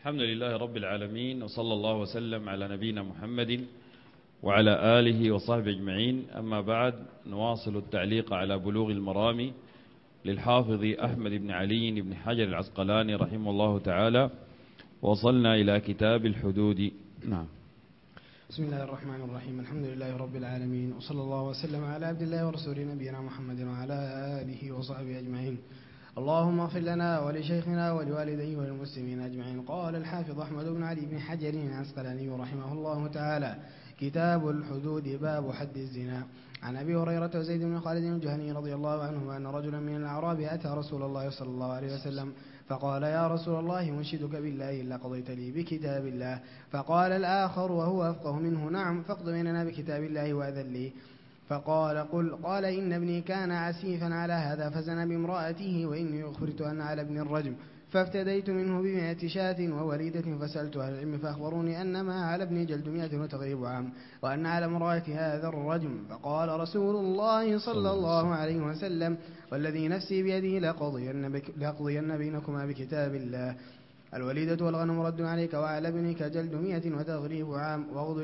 الحمد لله رب العالمين، وصلى الله وسلم على نبينا محمد وعلى آله وصحبه أجمعين. أما بعد، نواصل التعليق على بلوغ المرام للحافظ أحمد بن علي بن حجر العسقلاني رحمه الله تعالى. وصلنا إلى كتاب الحدود. نعم. بسم الله الرحمن الرحيم. الحمد لله رب العالمين، وصلى الله وسلم على عبد الله ورسوله نبينا محمد وعلى آله وصحبه أجمعين. اللهم اغفر لنا ولشيخنا ولوالديه وللمسلمين أجمعين. قال الحافظ أحمد بن علي بن حجر العسقلاني رحمه الله تعالى: كتاب الحدود، باب حد الزنا. عن أبي هريرة وزيد بن خالد الجهني رضي الله عنه أن رجلا من الأعراب أتى رسول الله صلى الله عليه وسلم فقال: يا رسول الله، أنشدك بالله إلا قضيت لي بكتاب الله. فقال الآخر وهو أفقه منه: نعم، فاقض بيننا بكتاب الله وأذن لي. فقال: قال: إن ابني كان عسيفا على هذا فزنى بامرأته، وإني أخبرت أن على ابن الرجم، فافتديت منه ب100 شاة ووليدة، فسألت أهل العلم فأخبروني أن ما على ابني جلد 100 وتغريب عام، وأن على امرأة هذا الرجم. فقال رسول الله صلى الله عليه وسلم: والذي نفسي بيده لأقضين بينكما بكتاب الله. الوليدة والغنم رد عليك، وعلى ابنك جلد 100 وتغريب عام. واغض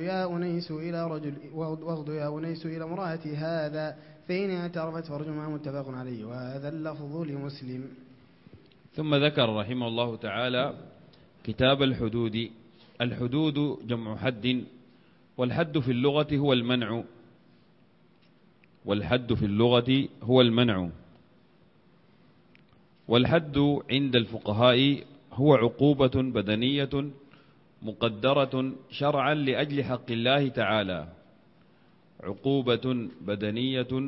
يا أنيس إلى امرأة هذا، فإن اعترفت فرجمها. متفق عليه، وهذا اللفظ لمسلم. ثم ذكر رحمه الله تعالى كتاب الحدود. الحدود جمع حد، والحد في اللغة هو المنع. والحد في اللغة هو المنع. والحد عند الفقهاء هو عقوبة بدنية مقدرة شرعا لأجل حق الله تعالى. عقوبة بدنية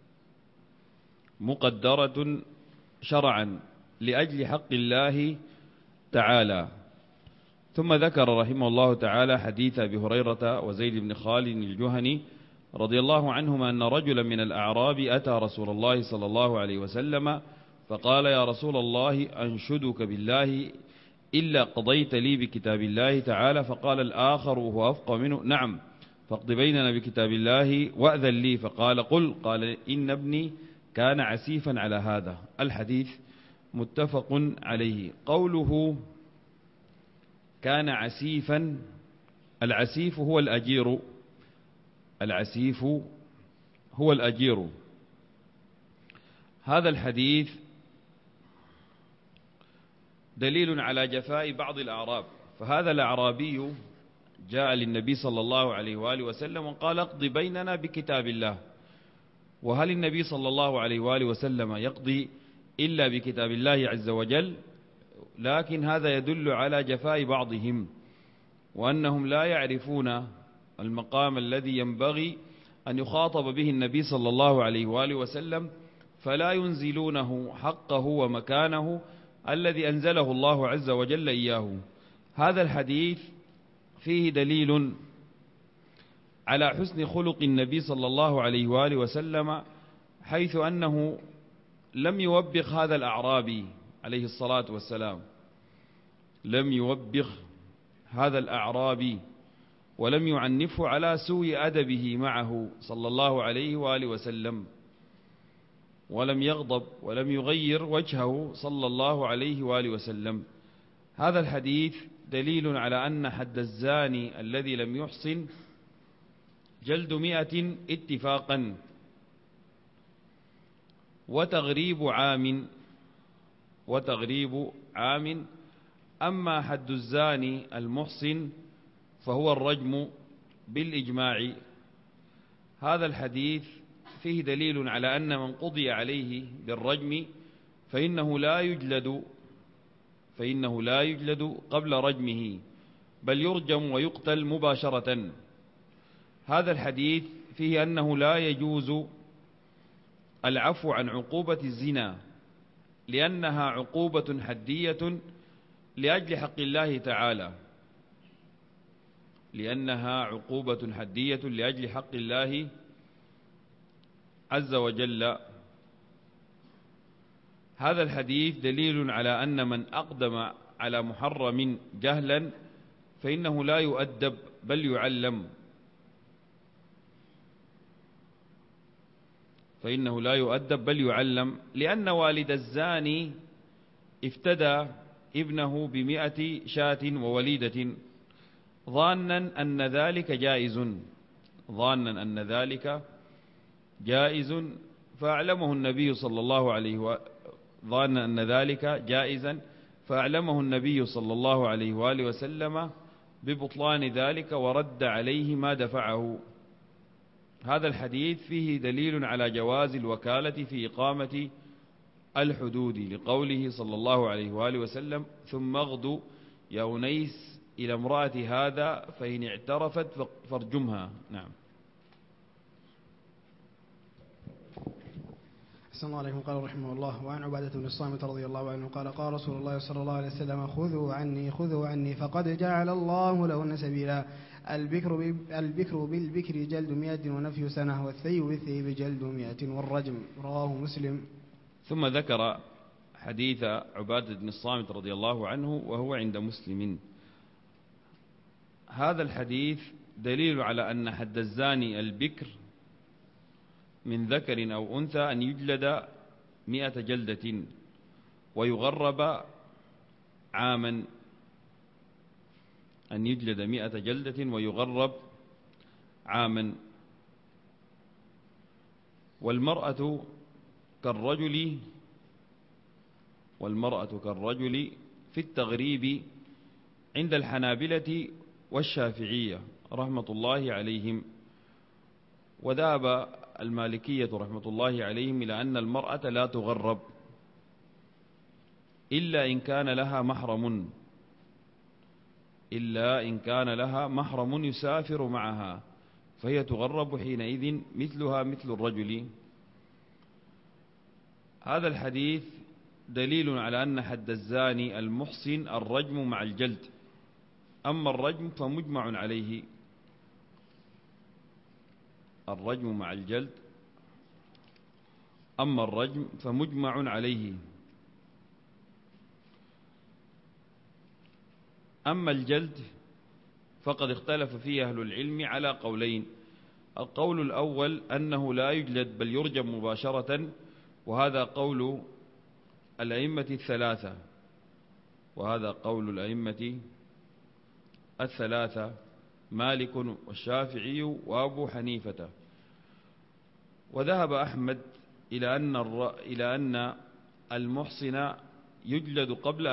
مقدرة شرعا لأجل حق الله تعالى. ثم ذكر رحمه الله تعالى حديث أبي هريرة وزيد بن خالد الجهني رضي الله عنهما أن رجلا من الأعراب أتى رسول الله صلى الله عليه وسلم فقال: يا رسول الله، أنشدك بالله إلا قضيت لي بكتاب الله تعالى. فقال الآخر وهو أفقه منه: نعم، فاقض بيننا بكتاب الله وأذن لي. فقال: قال: إن ابني كان عسيفا على هذا. الحديث متفق عليه. قوله كان عسيفا، العسيف هو الأجير. العسيف هو الأجير. هذا الحديث دليل على جفاء بعض الأعراب. فهذا الأعرابي جاء للنبي صلى الله عليه وآله وسلم وقال: اقضي بيننا بكتاب الله. وهل النبي صلى الله عليه وآله وسلم يقضي إلا بكتاب الله عز وجل؟ لكن هذا يدل على جفاء بعضهم، وأنهم لا يعرفون المقام الذي ينبغي أن يخاطب به النبي صلى الله عليه وآله وسلم، فلا ينزلونه حقه ومكانه الذي أنزله الله عز وجل إياه. هذا الحديث فيه دليل على حسن خلق النبي صلى الله عليه وآله وسلم، حيث أنه لم يوبخ هذا الأعرابي عليه الصلاة والسلام، لم يوبخ هذا الأعرابي ولم يعنفه على سوء أدبه معه صلى الله عليه وآله وسلم، ولم يغضب ولم يغير وجهه صلى الله عليه وآله وسلم. هذا الحديث دليل على أن حد الزاني الذي لم يحصن جلد 100 اتفاقا وتغريب عام. أما حد الزاني المحصن فهو الرجم بالإجماع. هذا الحديث فيه دليل على أن من قضي عليه بالرجم فإنه لا يجلد قبل رجمه، بل يرجم ويقتل مباشرة. هذا الحديث فيه أنه لا يجوز العفو عن عقوبة الزنا، لأنها عقوبة حدية لأجل حق الله تعالى، لأنها عقوبة حدية لأجل حق الله عز وجل. هذا الحديث دليل على أن من أقدم على محرم جهلا فإنه لا يؤدب بل يعلم، لأن والد الزاني افتدى ابنه ب100 شاة ووليدة ظانا أن ذلك جائز فأعلمه النبي صلى الله عليه ظانا أن ذلك جائزا فأعلمه النبي صلى الله عليه وآله وسلم ببطلان ذلك ورد عليه ما دفعه. هذا الحديث فيه دليل على جواز الوكالة في إقامة الحدود لقوله صلى الله عليه وآله وسلم ثم اغدو يا أنيس إلى امرأة هذا فإن اعترفت فارجمها. نعم. أحسن الله عليكم. قال رحمه الله: وعن عبادة بن الصامت رضي الله عنه قال: قال رسول الله صلى الله عليه وسلم: خذوا عني فقد جعل الله لهن سبيلا. البكر بالبكر جلد 100 ونفي سنة، والثيب بالثيب جلد 100 والرجم. رواه مسلم. ثم ذكر حديث عبادة بن الصامت رضي الله عنه وهو عند مسلم. هذا الحديث دليل على أن حد الزاني البكر من ذكر أو أنثى أن يجلد 100 جلدة ويغرب عاما. أن يجلد 100 جلدة ويغرب عاما. والمرأة كالرجل في التغريب عند الحنابلة والشافعية رحمة الله عليهم. وذهب المالكية رحمة الله عليهم إلى أن المرأة لا تغرب إلا إن كان لها محرم يسافر معها، فهي تغرب حينئذ مثلها مثل الرجل. هذا الحديث دليل على أن حد الزاني المحصن الرجم مع الجلد. أما الرجم فمجمع عليه. الرجم مع الجلد. أما الرجم فمجمع عليه. أما الجلد فقد اختلف فيه أهل العلم على قولين. القول الأول أنه لا يجلد بل يرجم مباشرة، وهذا قول الأئمة الثلاثة مالك والشافعي وأبو حنيفة. وذهب أحمد إلى أن المحصن يجلد قبل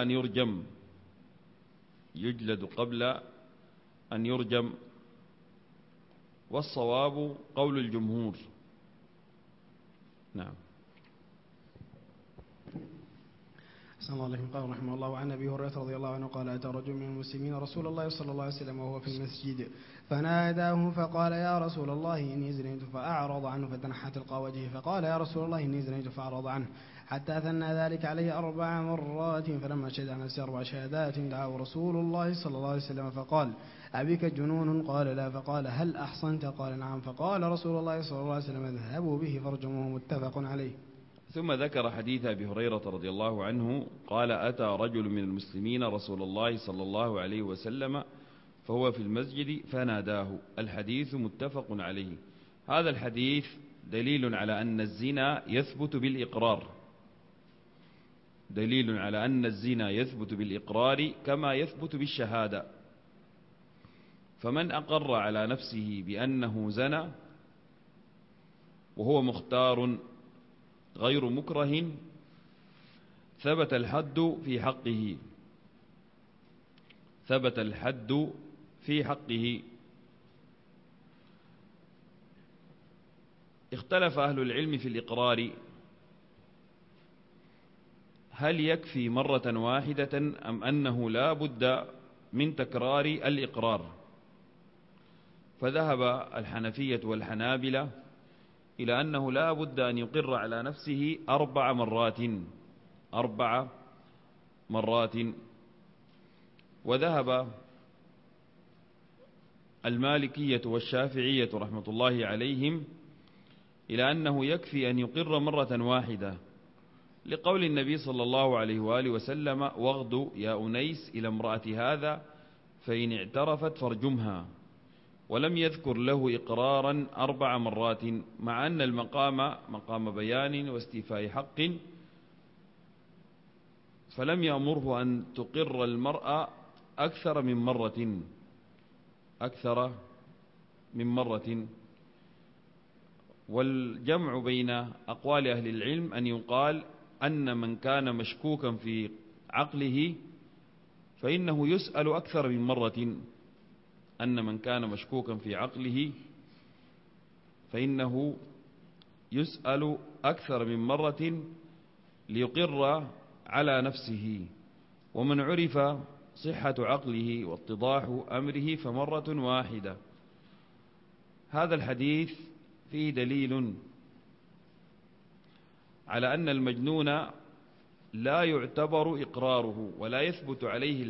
أن يرجم، والصواب قول الجمهور. نعم. أحسن الله عليكم. قال رحمه الله: وعن أبي هريرة رضي الله عنه قال: أتى رجل من المسلمين رسول الله صلى الله عليه وسلم وهو في المسجد فناداه فقال: يا رسول الله إني زنيت، فأعرض عنه فتنحى تلقى وجهه فقال: يا رسول الله إني زنيت، فأعرض عنه حتى ثنى ذلك عليه 4 مرات. فلما شهد على نفسه 4 شهادات دعاه رسول الله صلى الله عليه وسلم فقال: أبيك جنون؟ قال: لا. فقال: هل أحصنت؟ قال: نعم. فقال رسول الله صلى الله عليه وسلم: اذهبوا به فارجموه. متفق عليه. ثم ذكر حديث أبي هريرة رضي الله عنه قال: أتى رجل من المسلمين رسول الله صلى الله عليه وسلم فهو في المسجد فناداه. الحديث متفق عليه. هذا الحديث دليل على أن الزنا يثبت بالإقرار كما يثبت بالشهادة. فمن أقر على نفسه بأنه زنى وهو مختار غير مكره ثبت الحد في حقه. اختلف أهل العلم في الإقرار، هل يكفي مرة واحدة أم أنه لا بد من تكرار الإقرار؟ فذهب الحنفية والحنابلة إلى أنه لا بد أن يقر على نفسه 4 مرات. وذهب المالكية والشافعية رحمة الله عليهم إلى أنه يكفي أن يقر مرة واحدة، لقول النبي صلى الله عليه وآله وسلم: واغدو يا أنيس إلى امرأة هذا فإن اعترفت فارجمها. ولم يذكر له إقرارا 4 مرات، مع أن المقام مقام بيان واستيفاء حق، فلم يأمره أن تقر المرأة أكثر من مرة. والجمع بين أقوال أهل العلم أن يقال أن من كان مشكوكا في عقله فإنه يسأل أكثر من مرة، أن من كان مشكوكا في عقله فإنه يسأل أكثر من مرة ليقر على نفسه. ومن عرف صحة عقله واتضاح أمره فمرة واحدة. هذا الحديث فيه دليل على أن المجنون لا يعتبر إقراره ولا يثبت عليه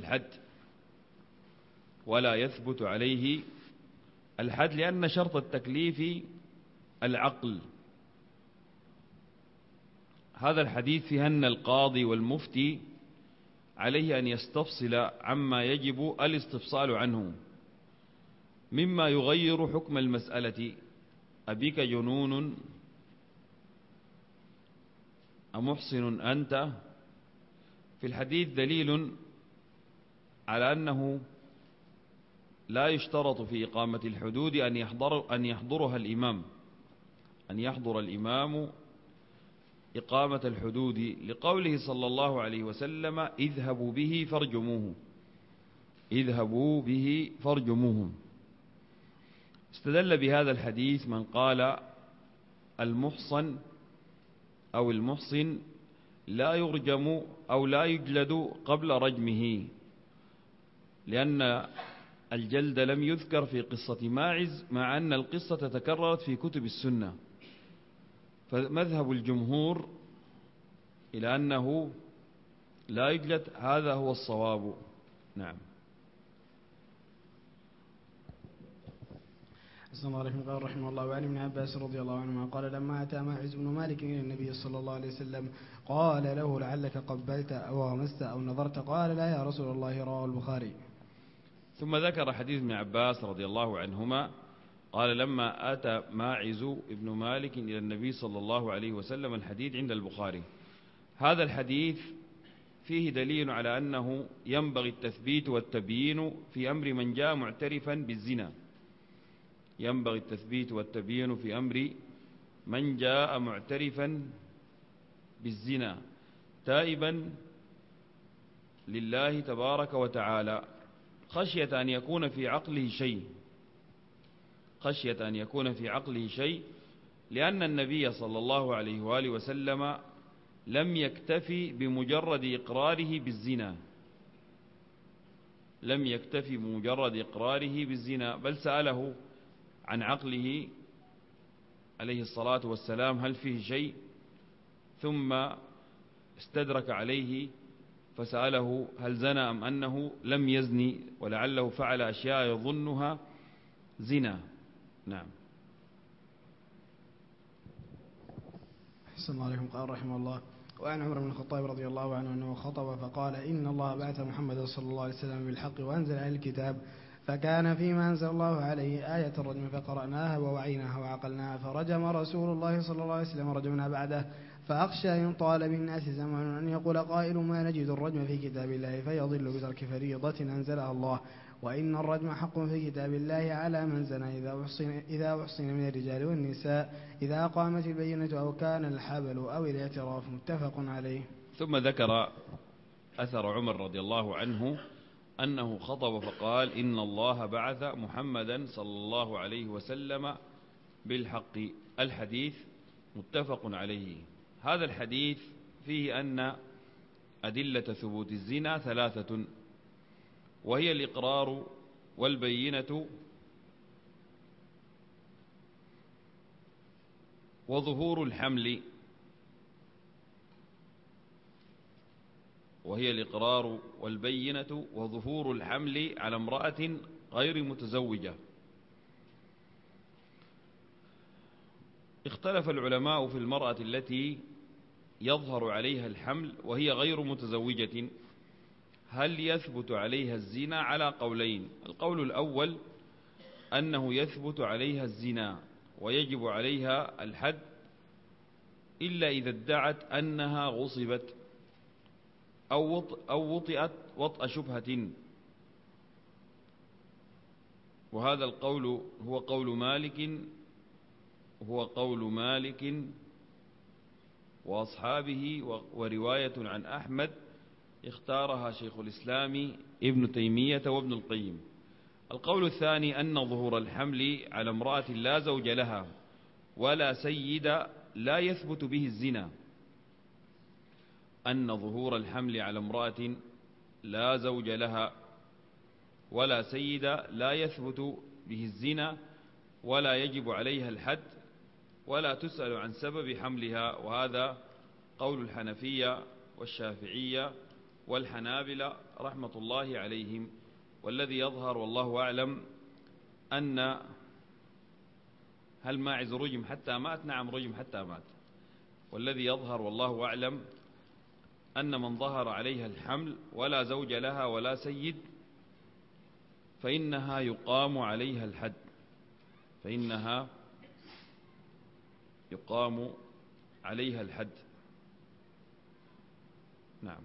الحد لأن شرط التكليف العقل. هذا الحديث فيه أن القاضي والمفتي عليه أن يستفصل عما يجب الاستفصال عنه مما يغير حكم المسألة: أبيك جنون أمحسن أنت؟ في الحديث دليل على أنه لا يشترط في إقامة الحدود أن يحضر الإمام إقامة الحدود، لقوله صلى الله عليه وسلم: اذهبوا به فارجموه. استدل بهذا الحديث من قال المحصن أو المحصن لا يرجم أو لا يجلد قبل رجمه، لأن الجلد لم يذكر في قصة ماعز مع أن القصة تكررت في كتب السنة. فمذهب الجمهور إلى أنه لا يجلد، هذا هو الصواب. نعم. أحسن الله عليكم. قال رحمه الله: وعن ابن عباس رضي الله عنهما قال: لما أتى ماعز بن مالك إلى النبي صلى الله عليه وسلم قال له: لعلك قبلت أو غمست أو نظرت؟ قال: لا يا رسول الله. رواه البخاري. ثم ذكر حديث ابن عباس رضي الله عنهما قال: لما أتى ماعز بن مالك إلى النبي صلى الله عليه وسلم، الحديث عند البخاري. هذا الحديث فيه دليل على أنه ينبغي التثبيت والتبيين في أمر من جاء معترفا بالزنا. ينبغي التثبيت والتبيين في أمر من جاء معترفا بالزنا تائبا لله تبارك وتعالى، خشية أن يكون في عقله شيء، لأن النبي صلى الله عليه وآله وسلم لم يكتفي بمجرد إقراره بالزنا، بل سأله عن عقله عليه الصلاة والسلام هل فيه شيء، ثم استدرك عليه فسأله هل زنى أم أنه لم يزني، ولعله فعل أشياء يظنها زنا. نعم. أحسن الله عليكم. قال رحمه الله: وعن عمر بن الخطاب رضي الله عنه أنه خطب فقال: إن الله بعث محمدا صلى الله عليه وسلم بالحق وأنزل عليه الكتاب، فكان فيما أنزل الله عليه آية الرجم فقرأناها ووعيناها وعقلناها، فرجم رسول الله صلى الله عليه وسلم رجمنا بعده، فأخشى إن طال بالناس زمن أن يقول قائل: ما نجد الرجم في كتاب الله، فيضل بترك فريضة أنزلها الله. وإن الرجم حق في كتاب الله على من زنى إذا أحصن من الرجال والنساء، إذا قامت البينة أو كان الحبل أو الاعتراف. متفق عليه. ثم ذكر أثر عمر رضي الله عنه أنه خطب فقال: إن الله بعث محمدا صلى الله عليه وسلم بالحق. الحديث متفق عليه. هذا الحديث فيه أن أدلة ثبوت الزنا 3، وهي الإقرار والبينة وظهور الحمل. على امرأة غير متزوجة. اختلف العلماء في المرأة التي يظهر عليها الحمل وهي غير متزوجة، هل يثبت عليها الزنا؟ على قولين. القول الأول أنه يثبت عليها الزنا ويجب عليها الحد إلا إذا ادعت أنها غصبت، أو وطئت وطأ شبهة. وهذا القول هو قول مالك وأصحابه، ورواية عن أحمد اختارها شيخ الإسلام ابن تيمية وابن القيم. القول الثاني أن ظهور الحمل على امرأة لا زوج لها ولا سيد لا يثبت به الزنا. أن ظهور الحمل على امرأة لا زوج لها ولا سيد لا يثبت به الزنا ولا يجب عليها الحد ولا تسأل عن سبب حملها. وهذا قول الحنفية والشافعية والحنابلة رحمة الله عليهم. والذي يظهر والله أعلم أن هل ماعز رجم حتى مات؟ نعم رجم حتى مات. والذي يظهر والله أعلم أن من ظهر عليها الحمل ولا زوج لها ولا سيد فإنها يقام عليها الحد، فإنها يقام عليها الحد. نعم.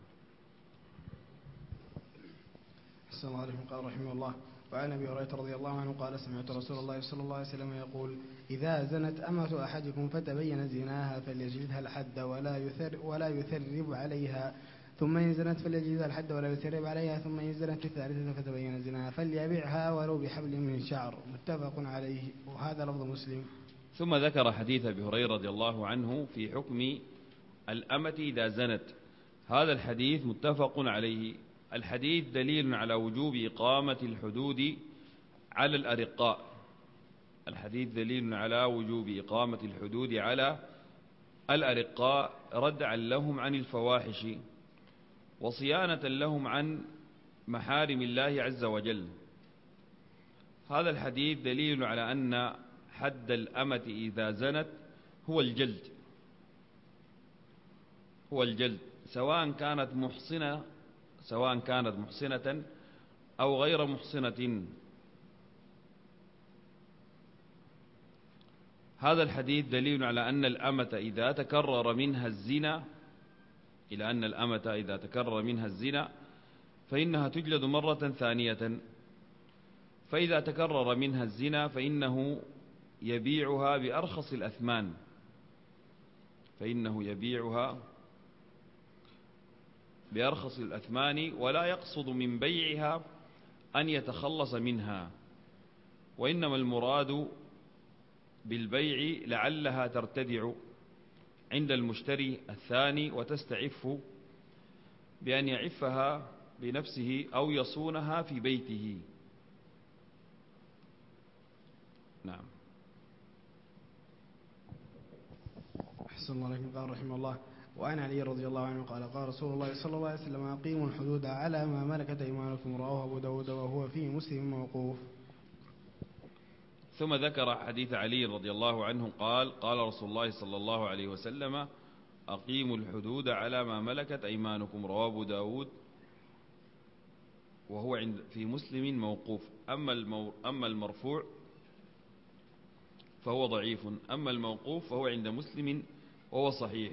أحسن الله عليكم. قال رحمه الله: وعن أبي هريرة رضي الله عنه قال: سمعت رسول الله صلى الله عليه وسلم يقول: إذا زنت أمة أحدكم فتبين زناها فليجلدها الحد ولا يثرب عليها، ثم إن زنت فليجلدها الحد ولا يثرب عليها، ثم إن زنت الثالثة فتبين زناها فليبعها ولو بحبل من شعر. متفق عليه، وهذا لفظ مسلم. ثم ذكر حديث أبي هريرة رضي الله عنه في حكم الأمة إذا زنت. هذا الحديث متفق عليه. الحديث دليل على وجوب إقامة الحدود على الأرقاء. الحديث دليل على وجوب إقامة الحدود على الأرقاء ردعا لهم عن الفواحش وصيانة لهم عن محارم الله عز وجل. هذا الحديث دليل على أن حد الأمة إذا زنت هو الجلد، سواء كانت محصنة أو غير محصنة. هذا الحديث دليل على أن الأمة إذا تكرر منها الزنا فإنها تجلد مرة ثانية. فإذا تكرر منها الزنا فإنه يبيعها بأرخص الأثمان ولا يقصد من بيعها أن يتخلص منها، وإنما المراد بالبيع لعلها ترتدع عند المشتري الثاني وتستعف بأن يعفها بنفسه أو يصونها في بيته. نعم. أحسن الله عليكم. قال رحمه الله: وعن علي رضي الله عنه قال: قال رسول الله صلى الله عليه وسلم: أقيموا الحدود على ما ملكت أيمانكم. رواه أبو داود وهو في مسلم موقوف. ثم ذكر حديث علي رضي الله عنه قال: قال رسول الله صلى الله عليه وسلم: أقيموا الحدود على ما ملكت أيمانكم. رواه أبو داود وهو في مسلم موقوف. أما المرفوع فهو ضعيف، أما الموقوف فهو عند مسلم وهو صحيح.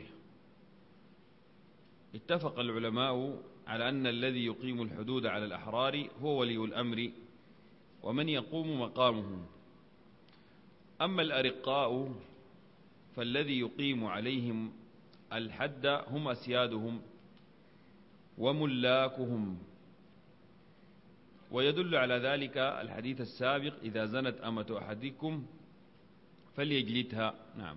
اتفق العلماء على أن الذي يقيم الحدود على الأحرار هو ولي الأمر ومن يقوم مقامه. أما الأرقاء فالذي يقيم عليهم الحد هم أسيادهم وملاكهم. ويدل على ذلك الحديث السابق: إذا زنت أمة أحدكم فليجلدها. نعم.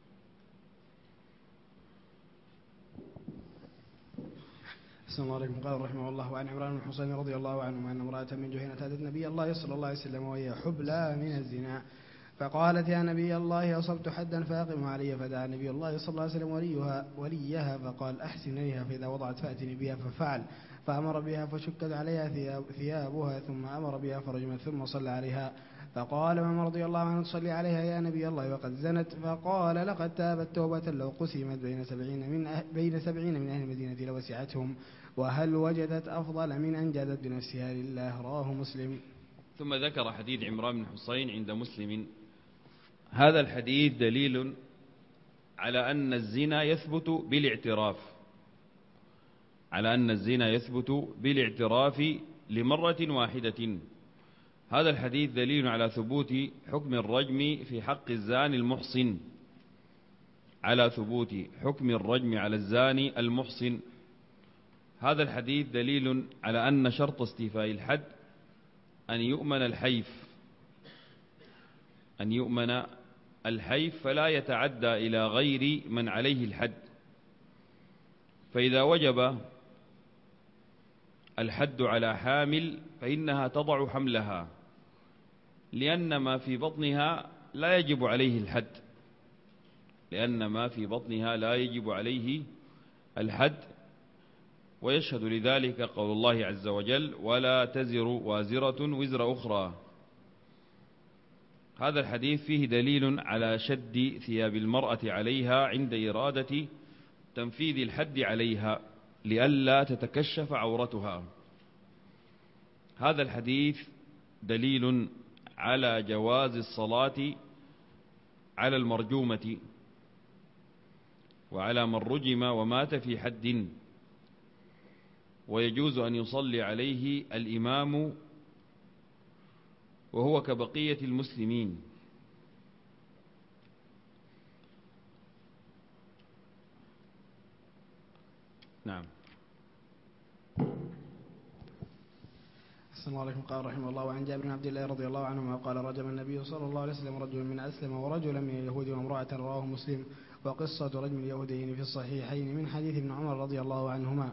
أحسن الله عليكم. قال رحمه الله: وعن عمران بن حسين رضي الله عنه أن امرأة من جهينة أتت النبي الله صلى الله عليه وسلم وهي حبلى من الزنا، فقالت: يا نبي الله، أصبت حدا فأقم علي. فدعا نبي الله صلى الله عليه وسلم وليها فقال: أحسن إليها، فإذا وضعت فأتني بها. ففعل، فأمر بها فشكت عليها ثيابها، ثم أمر بها فرجمت، ثم صلى عليها. فقال عمر رضي الله عنه: تصلي عليها يا نبي الله وقد زنت. فقال: لقد تابت توبة لو قسمت بين 70 من أهل المدينة لوسعتهم، وهل وجدت أفضل من أن جادت بنفسها لله. رواه مسلم. ثم ذكر حديث عمران بن حسين عند مسلم. هذا الحديث دليل على أن الزنا يثبت بالاعتراف على أن الزنا يثبت بالاعتراف لمرة واحدة. هذا الحديث دليل على ثبوت حكم الرجم في حق الزاني المحصن، على ثبوت حكم الرجم على الزاني المحصن. هذا الحديث دليل على أن شرط استيفاء الحد أن يؤمن الحيف فلا يتعدى إلى غير من عليه الحد. فإذا وجب الحد على حامل فإنها تضع حملها، لأن ما في بطنها لا يجب عليه الحد، ويشهد لذلك قول الله عز وجل: ولا تزر وازرة وزر أخرى. هذا الحديث فيه دليل على شد ثياب المرأة عليها عند إرادة تنفيذ الحد عليها لئلا تتكشف عورتها. هذا الحديث دليل على جواز الصلاة على المرجومة وعلى من رجم ومات في حد، ويجوز أن يصلي عليه الإمام وهو كبقية المسلمين. نعم. السلام عليكم. قال رحمه الله: وعن جابر بن عبد الله رضي الله عنهما قال: رجم النبي صلى الله عليه وسلم رجلا من أسلم ورجلا من اليهود وامرأة، رواه مسلم. وقصة رجم اليهودين في الصحيحين من حديث ابن عمر رضي الله عنهما.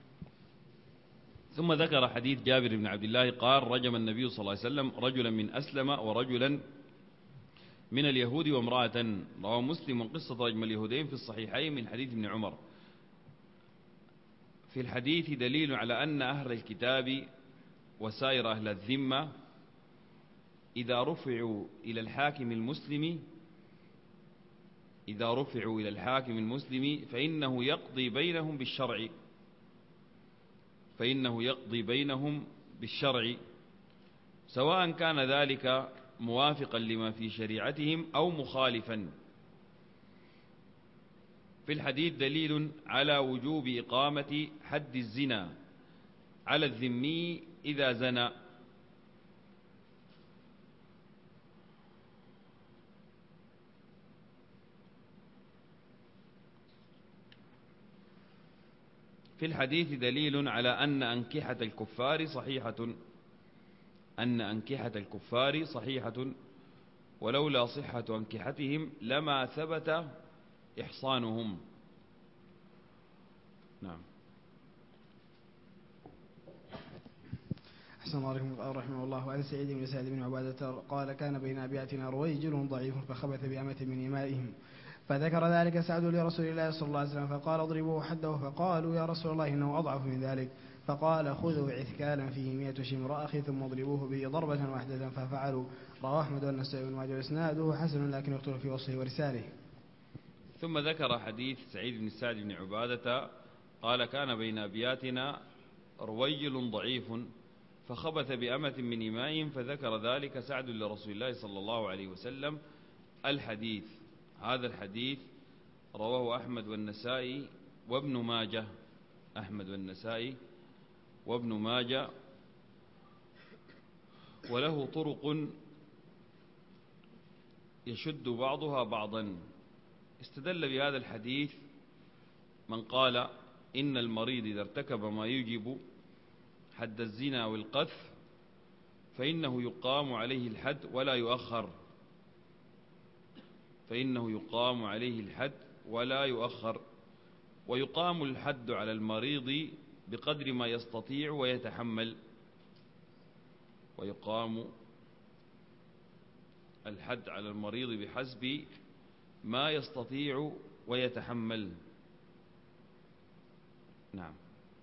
ثم ذكر حديث جابر بن عبد الله قال: رجم النبي صلى الله عليه وسلم رجلا من أسلم ورجلا من اليهود وامرأة، رواه مسلم. وقصة رجم اليهودين في الصحيحين من حديث ابن عمر. في الحديث دليل على أن أهل الكتاب وسائر أهل الذمة إذا رفعوا إلى الحاكم المسلم فإنه يقضي بينهم بالشرع، سواء كان ذلك موافقا لما في شريعتهم أو مخالفا. في الحديث دليل على وجوب إقامة حد الزنا على الذمي إذا زنى. في الحديث دليل على أن أنكحة الكفار صحيحة، ولولا صحة أنكحتهم لما ثبت إحصانهم. نعم. أحسن الله عليكم. قال رحمه الله: عن سعيد بن سعد بن عبادة قال: كان بين أبياتنا رويجل ضعيف فخبث بأمة من إمائهم، فذكر ذلك سعد لرسول الله صلى الله عليه وسلم فقال: اضربوه حده. فقالوا: يا رسول الله إنه أضعف من ذلك. فقال: خذوا عثكالا فيه 100 شمر أخي ثم اضربوه به ضربة واحدة. ففعلوا. رواه أحمد والنسائي بن ماجه وإسناده حسن لكن يختلف في وصفه ورساله. ثم ذكر حديث سعيد بن سعد بن عبادة قال: كان بين أبياتنا رويل ضعيف فخبث بأمة من إمائهم، فذكر ذلك سعد لرسول الله صلى الله عليه وسلم. الحديث هذا الحديث رواه أحمد والنسائي وابن ماجه وله طرق يشد بعضها بعضا. استدل بهذا الحديث من قال إن المريض إذا ارتكب ما يوجب حد الزنا والقذف فإنه يقام عليه الحد ولا يؤخر، ويقام الحد على المريض بقدر ما يستطيع ويتحمل. ويقام الحد على المريض بحسب ما يستطيع ويتحمل. نعم.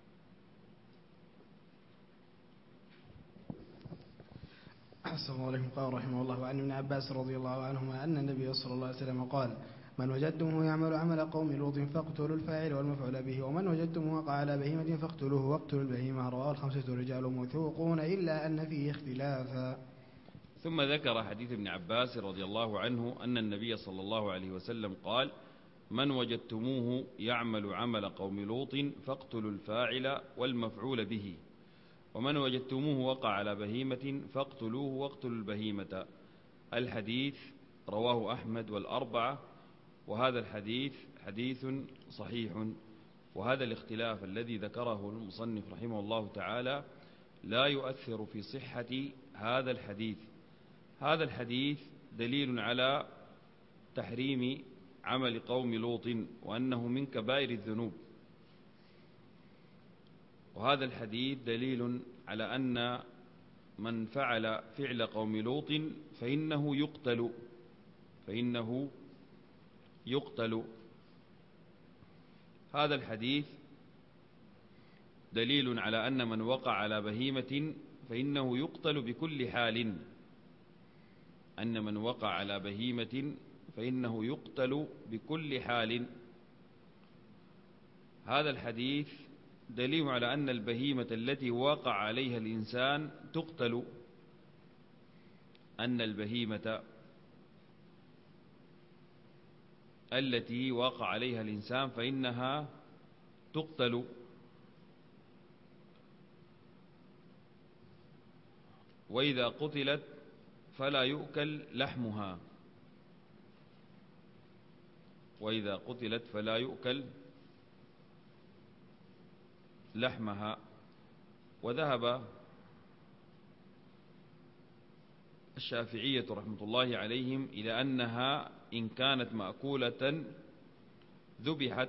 أحسن الله عليكم. قال رحمه الله: وعن ابن عباس رضي الله عنهما أن النبي صلى الله عليه وسلم قال: من وجدتموه يعمل عمل قوم لوط فاقتلوا الفاعل والمفعول به، ومن وجدتموه وقع على بهيمة فاقتلوه واقتلوا البهيمة. رواه الخمسة رجال موثوقون إلا أن فيه اختلافا. ثم ذكر حديث ابن عباس رضي الله عنه أن النبي صلى الله عليه وسلم قال: من وجدتموه يعمل عمل قوم لوط فاقتلوا الفاعل والمفعول به، ومن وجدتموه وقع على بهيمة فاقتلوه واقتلوا البهيمة. الحديث رواه أحمد والأربعة، وهذا الحديث حديث صحيح. وهذا الاختلاف الذي ذكره المصنف رحمه الله تعالى لا يؤثر في صحة هذا الحديث. هذا الحديث دليل على تحريم عمل قوم لوط وأنه من كبائر الذنوب، وهذا الحديث دليل على أن من فعل فعل قوم لوط فإنه يقتل. هذا الحديث دليل على أن من وقع على بهيمة فإنه يقتل بكل حال، أن من وقع على بهيمة فإنه يقتل بكل حال. هذا الحديث دليل على أن البهيمة التي وقع عليها الإنسان تقتل، أن البهيمة التي وقع عليها الإنسان فإنها تقتل. وإذا قتلت فلا يؤكل لحمها، وإذا قتلت فلا يؤكل لحمها. وذهب الشافعية رحمة الله عليهم إلى أنها إن كانت مأكولة ذبحت،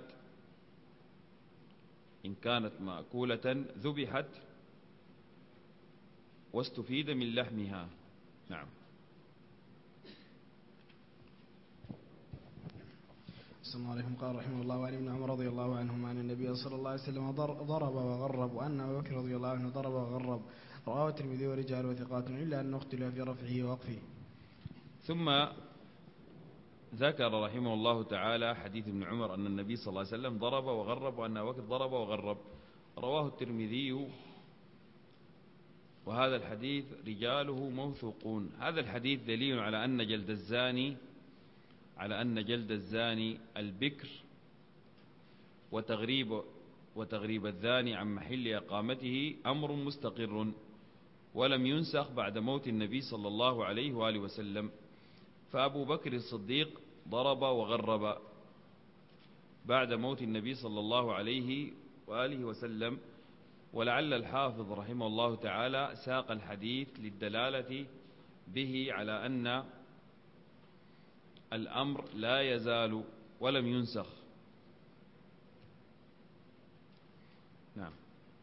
إن كانت مأكولة ذبحت واستفيد من لحمها. نعم. السلام عليكم. قال رحمه الله وعن ابن عمر رضي الله عنهما أن النبي صلى الله عليه وسلم ضرب وغرب، وأن أبا بكر رضي الله عنه ضرب وغرب. رواه الترمذي ورجال وثقات إلا أن اختلف في رفعه ووقفه. ثم ذكر رحمه الله تعالى حديث ابن عمر أن النبي صلى الله عليه وسلم ضرب وغرب، وأن أبا بكر ضرب وغرب. رواه الترمذي، وهذا الحديث رجاله موثوقون. هذا الحديث دليل على أن جلد الزاني البكر وتغريب الزاني عن محل إقامته أمر مستقر ولم ينسخ بعد موت النبي صلى الله عليه وآله وسلم. فأبو بكر الصديق ضرب وغرب بعد موت النبي صلى الله عليه وآله وسلم. ولعل الحافظ رحمه الله تعالى ساق الحديث للدلالة به على أن الأمر لا يزال ولم ينسخ. نعم.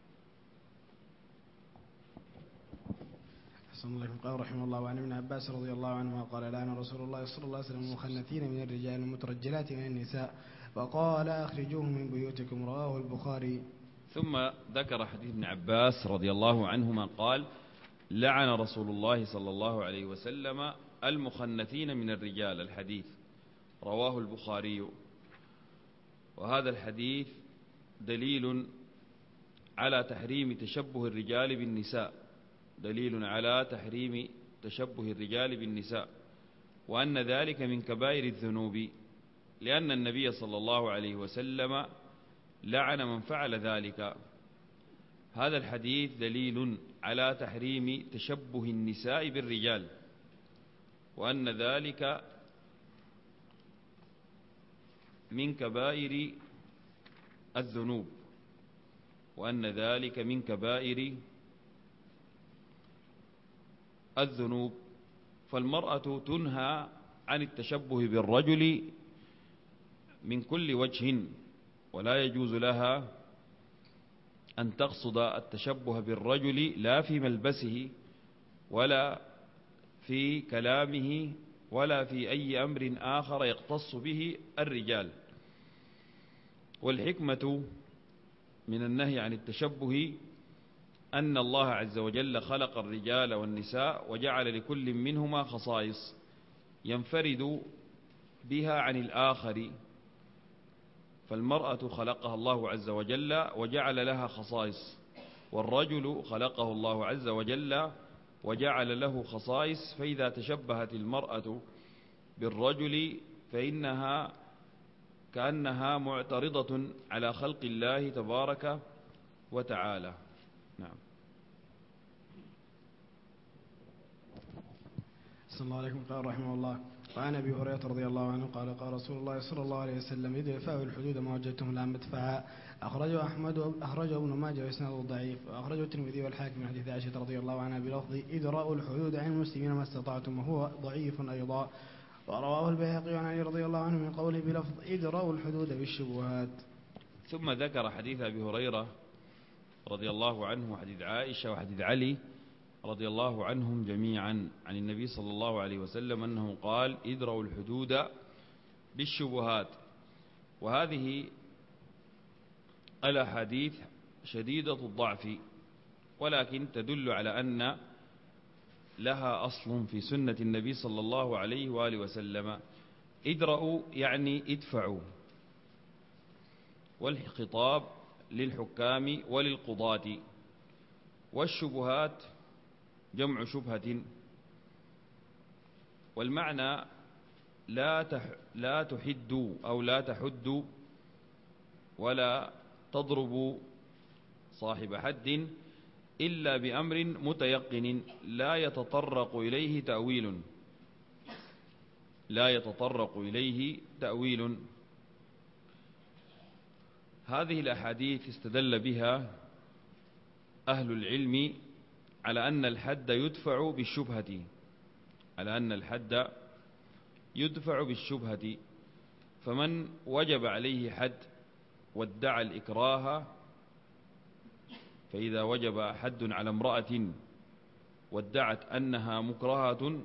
أحسن الله عليكم. قال رحمه الله وعن ابن عباس رضي الله عنهما قال لعن رسول الله صلى الله عليه وسلم المخنثين من الرجال المترجلات من النساء، وقال أخرجوهم من بيوتكم. رواه البخاري. ثم ذكر حديث ابن عباس رضي الله عنهما قال لعن رسول الله صلى الله عليه وسلم المخنثين من الرجال. الحديث رواه البخاري. وهذا الحديث دليل على تحريم تشبه الرجال بالنساء، دليل على تحريم تشبه الرجال بالنساء، وأن ذلك من كبائر الذنوب، لأن النبي صلى الله عليه وسلم لعن من فعل ذلك. هذا الحديث دليل على تحريم تشبه النساء بالرجال، وأن ذلك من كبائر الذنوب، وأن ذلك من كبائر الذنوب. فالمرأة تنهى عن التشبه بالرجل من كل وجه، ولا يجوز لها أن تقصد التشبه بالرجل لا في ملبسه ولا في كلامه ولا في أي أمر آخر يختص به الرجال. والحكمة من النهي عن التشبه أن الله عز وجل خلق الرجال والنساء وجعل لكل منهما خصائص ينفرد بها عن الآخر. فالمرأة خلقها الله عز وجل وجعل لها خصائص، والرجل خلقه الله عز وجل وجعل له خصائص. فإذا تشبهت المرأة بالرجل فإنها كأنها معترضة على خلق الله تبارك وتعالى. نعم. صلى الله عليه قال رحمه الله: وعن أبي هريرة رضي الله عنه قال: قال رسول الله صلى الله عليه وسلم: ادفعوا الحدود ما وجدتم لا مدفعا. أخرجه أحمد، أخرجه ابن ماجه وإسناده ضعيف، وأخرجه الترمذي والحاكم من حديث عائشة رضي الله عنها بلفظ: ادرأوا الحدود عن المسلمين ما استطعتم، وهو ضعيف أيضا. ورواه البيهقي عن علي رضي الله عنه من قوله بلفظ: ادرأوا الحدود بالشبهات. ثم ذكر حديث أبي هريرة رضي الله عنه وحديث عائشة وحديث علي رضي الله عنهم جميعا عن النبي صلى الله عليه وسلم أنه قال: ادرأوا الحدود بالشبهات. وهذه الأحاديث شديدة الضعف، ولكن تدل على أن لها أصل في سنة النبي صلى الله عليه وآله وسلم. ادرأوا يعني ادفعوا، والخطاب للحكام وللقضاة، والشبهات جمع شبهة، والمعنى لا تحدوا أو لا تحدوا ولا تضربوا صاحب حد إلا بأمر متيقن لا يتطرق إليه تأويل. هذه الأحاديث استدل بها أهل العلم على أن الحد يدفع بالشبهة، فمن وجب عليه حد وادعى الإكراه، فإذا وجب حد على امرأة وادعت أنها مكرهة،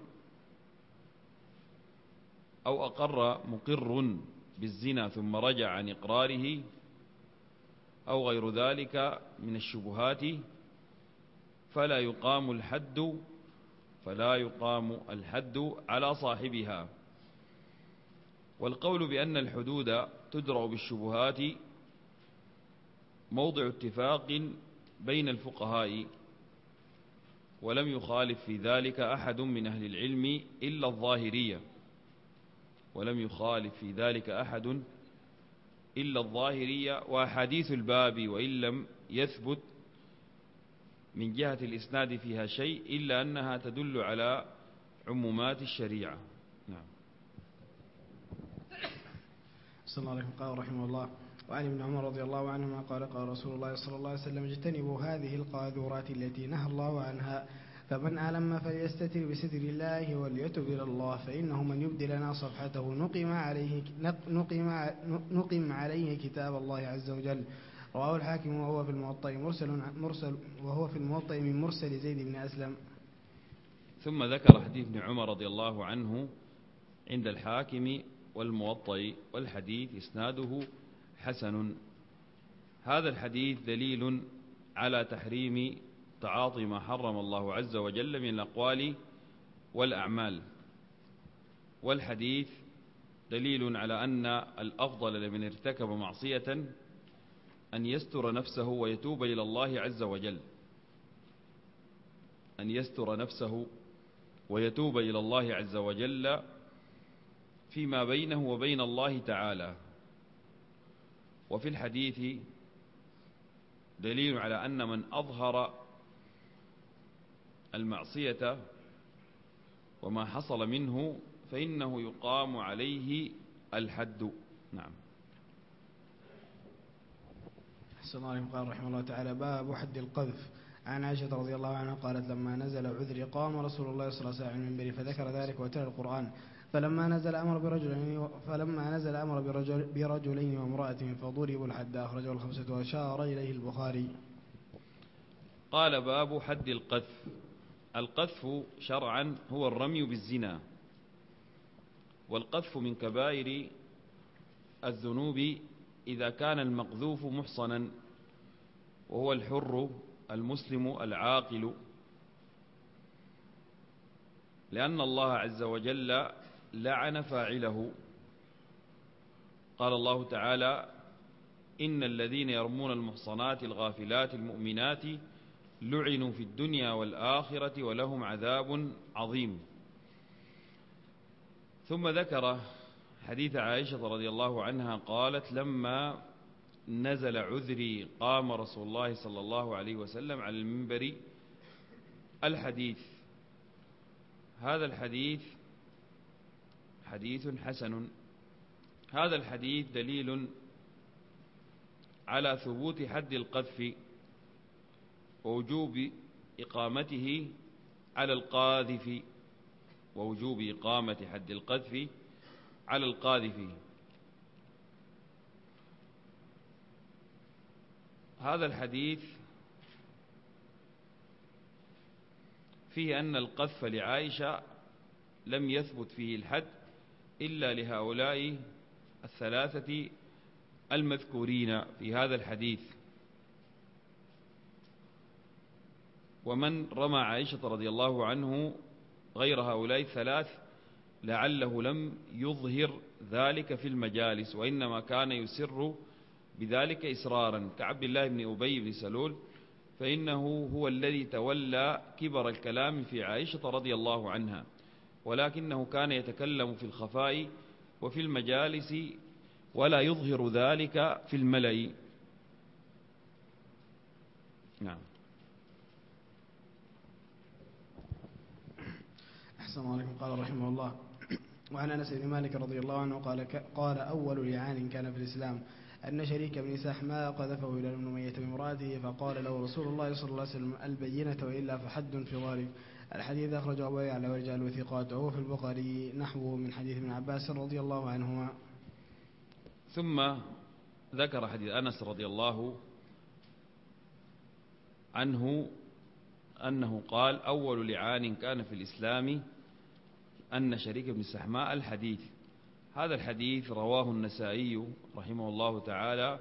أو أقر مقر بالزنا ثم رجع عن إقراره، أو غير ذلك من الشبهات، فلا يقام الحد على صاحبها. والقول بأن الحدود تدرأ بالشبهات موضع اتفاق بين الفقهاء، ولم يخالف في ذلك أحد من أهل العلم إلا الظاهرية. وأحاديث الباب وإن لم يثبت من جهة الإسناد فيها شيء إلا أنها تدل على عمومات الشريعة. نعم. صلى الله عليه وسلم قال رحمه الله: وعن ابن عمر رضي الله عنهما قال: قال رسول الله صلى الله عليه وسلم: اجتنبوا هذه القاذورات التي نهى الله عنها، فمن ألم فليستتر بستر الله وليتب إلى الله، فإنه من يبدي لنا صفحته نقم عليه كتاب الله عز وجل. رواه الحاكم وهو في الموطأ من مرسل زيد بن أسلم. ثم ذكر حديث ابن عمر رضي الله عنه عند الحاكم والموطأ، والحديث إسناده حسن. هذا الحديث دليل على تحريم تعاطي ما حرم الله عز وجل من الأقوال والأعمال، والحديث دليل على أن الأفضل لمن ارتكب معصية أن يستر نفسه ويتوب إلى الله عز وجل، عز وجل فيما بينه وبين الله تعالى. وفي الحديث دليل على أن من أظهر المعصية وما حصل منه فإنه يقام عليه الحد. نعم. أحسن الله عليكم. قال رحمه الله تعالى: باب حد القذف. عن عائشة رضي الله عنها قالت: لما نزل عذري قام رسول الله صلى الله عليه وسلم على المنبر فذكر ذلك وتلا القرآن، فلما نزل أمر برجلين وامرأة فضربوا الحد. أخرجه الخمسة وأشار إليه البخاري. قال: باب حد القذف. القذف شرعا هو الرمي بالزنا، والقذف من كبائر الذنوب إذا كان المقذوف محصنا، وهو الحر المسلم العاقل، لأن الله عز وجل لعن فاعله. قال الله تعالى: إن الذين يرمون المحصنات الغافلات المؤمنات لعنوا في الدنيا والآخرة ولهم عذاب عظيم. ثم ذكر حديث عائشة رضي الله عنها قالت: لما نزل عذري قام رسول الله صلى الله عليه وسلم على المنبر. الحديث، هذا الحديث حديث حسن. هذا الحديث دليل على ثبوت حد القذف ووجوب إقامته على القاذف، ووجوب إقامة حد القذف على القاذف. هذا الحديث فيه أن القذف لعائشة لم يثبت فيه الحد إلا لهؤلاء الثلاثة المذكورين في هذا الحديث. ومن رمى عائشة رضي الله عنه غير هؤلاء الثلاث لعله لم يظهر ذلك في المجالس، وإنما كان يسر بذلك إسرارا، كعبد الله بن أبي بن سلول، فإنه هو الذي تولى كبر الكلام في عائشة رضي الله عنها، ولكنه كان يتكلم في الخفاء وفي المجالس ولا يظهر ذلك في الملأ. نعم. أحسن الله عليكم. قال رحمه الله: وعن أنس بن مالك رضي الله عنه قال أول لعان كان في الإسلام أن شريك بن سحماء قذفه إلى ابن أمية بامرأته، فقال له رسول الله صلى الله عليه وسلم: البينة وإلا فحد في ظهرك. الحديث أخرجه أبو يعلى ورجال وثقاته في البخاري نحوه من حديث ابن عباس رضي الله عنهما. ثم ذكر حديث أنس رضي الله عنه أنه قال: أول لعان كان في الإسلام أن شريك بن سحماء. الحديث، هذا الحديث رواه النسائي رحمه الله تعالى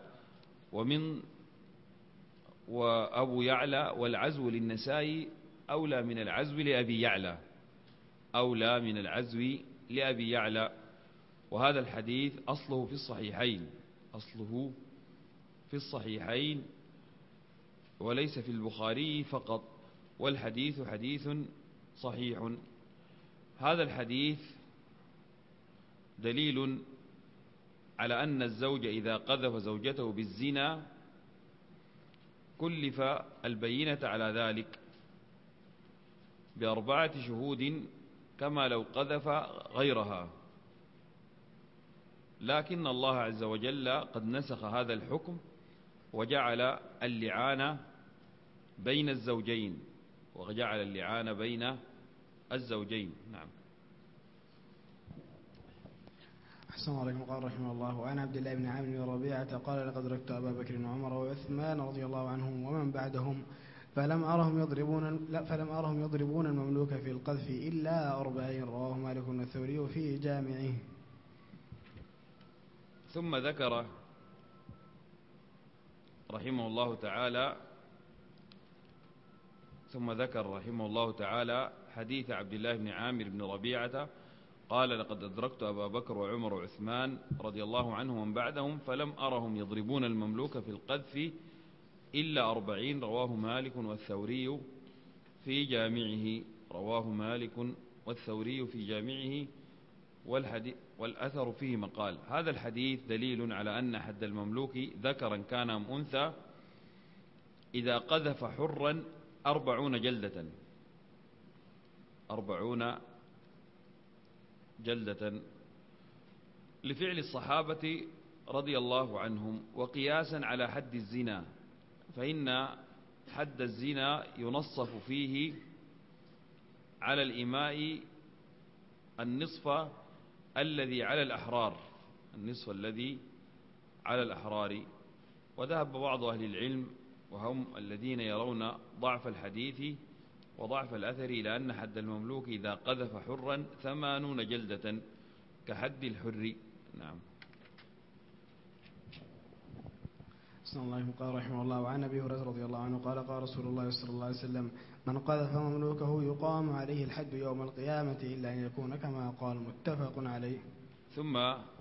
وأبو يعلى، والعزو للنسائي أولى من العزو لأبي يعلى، أولى من العزو لأبي يعلى. وهذا الحديث أصله في الصحيحين، أصله في الصحيحين وليس في البخاري فقط، والحديث حديث صحيح. هذا الحديث دليل على أن الزوج إذا قذف زوجته بالزنا كلف البينة على ذلك ب4 شهود كما لو قذف غيرها، لكن الله عز وجل قد نسخ هذا الحكم وجعل اللعان بين الزوجين، وجعل اللعان بين الزوجين. نعم. أحسن الله عليكم. قال رحمه الله: وعن عبد الله بن عامر بن ربيعة قال: لقد ركت أبا بكر وعمر وعثمان رضي الله عنهم ومن بعدهم فلم أرهم يضربون المملوك في القذف إلا 40. رواه مالك والثوري في جامعه. ثم ذكر رحمه الله تعالى حديث عبد الله بن عامر بن ربيعة قال: لقد أدركت أبا بكر وعمر وعثمان رضي الله عنهم ومن بعدهم فلم أرهم يضربون المملوك في القذف إلا 40. رواه مالك والثوري في جامعه. رواه مالك والثوري في جامعه. والأثر فيه مقال. هذا الحديث دليل على أن حد المملوك ذكرا كان أم أنثى إذا قذف حرا 40 جلدة، 40 جلدة لفعل الصحابة رضي الله عنهم، وقياسا على حد الزنا، فإن حد الزنا ينصف فيه على الإماء النصف الذي على الأحرار، النصف الذي على الأحرار. وذهب بعض أهل العلم وهم الذين يرون ضعف الحديث وضعف الأثر إلى أن حد المملوك إذا قذف حرا 80 جلدة كحد الحر. نعم. صلى الله عليه وسلم. قال رحمه الله: وعن أبي هريرة رضي الله عنه قال: قال رسول الله صلى الله عليه وسلم: من قذف مملوكه يقام عليه الحد يوم القيامة إلا أن يكون كما قال. متفق عليه. ثم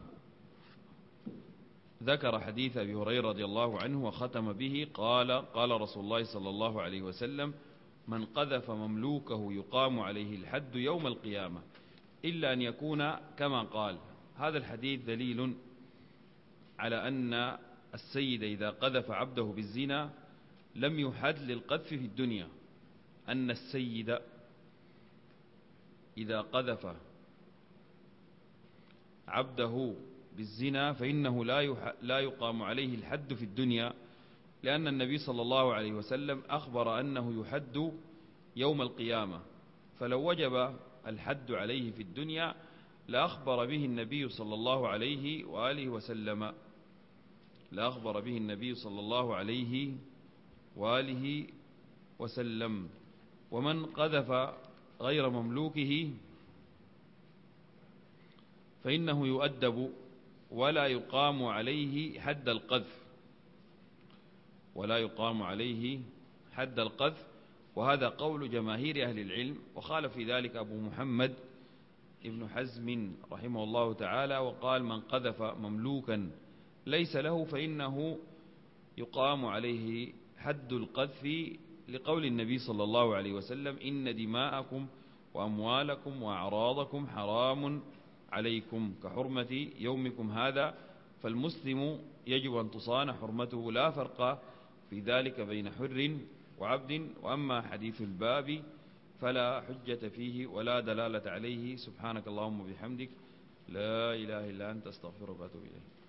ذكر حديث أبي هريرة رضي الله عنه وختم به قال: قال رسول الله صلى الله عليه وسلم: من قذف مملوكه يقام عليه الحد يوم القيامة إلا أن يكون كما قال. هذا الحديث دليل على أن السيد إذا قذف عبده بالزنا لم يحد للقذف في الدنيا، أن السيد إذا قذف عبده بالزنا فإنه لا يقام عليه الحد في الدنيا، لأن النبي صلى الله عليه وسلم أخبر أنه يحد يوم القيامة، فلو وجب الحد عليه في الدنيا لأخبر به النبي صلى الله عليه وآله وسلم، لأخبر به النبي صلى الله عليه وآله وسلم. ومن قذف غير مملوكه فإنه يؤدب ولا يقام عليه حد القذف، ولا يقام عليه حد القذف، وهذا قول جماهير أهل العلم، وخالف في ذلك أبو محمد ابن حزم رحمه الله تعالى، وقال من قذف مملوكا ليس له فإنه يقام عليه حد القذف، لقول النبي صلى الله عليه وسلم إن دماءكم وأموالكم وأعراضكم حرام عليكم كحرمة يومكم هذا، فالمسلم يجب أن تصان حرمته، لا فرق في ذلك بين حر وعبد. وأما حديث الباب فلا حجة فيه ولا دلالة عليه. سبحانك اللهم وبحمدك، لا إله إلا أنت، أستغفرك وأتوب إليك.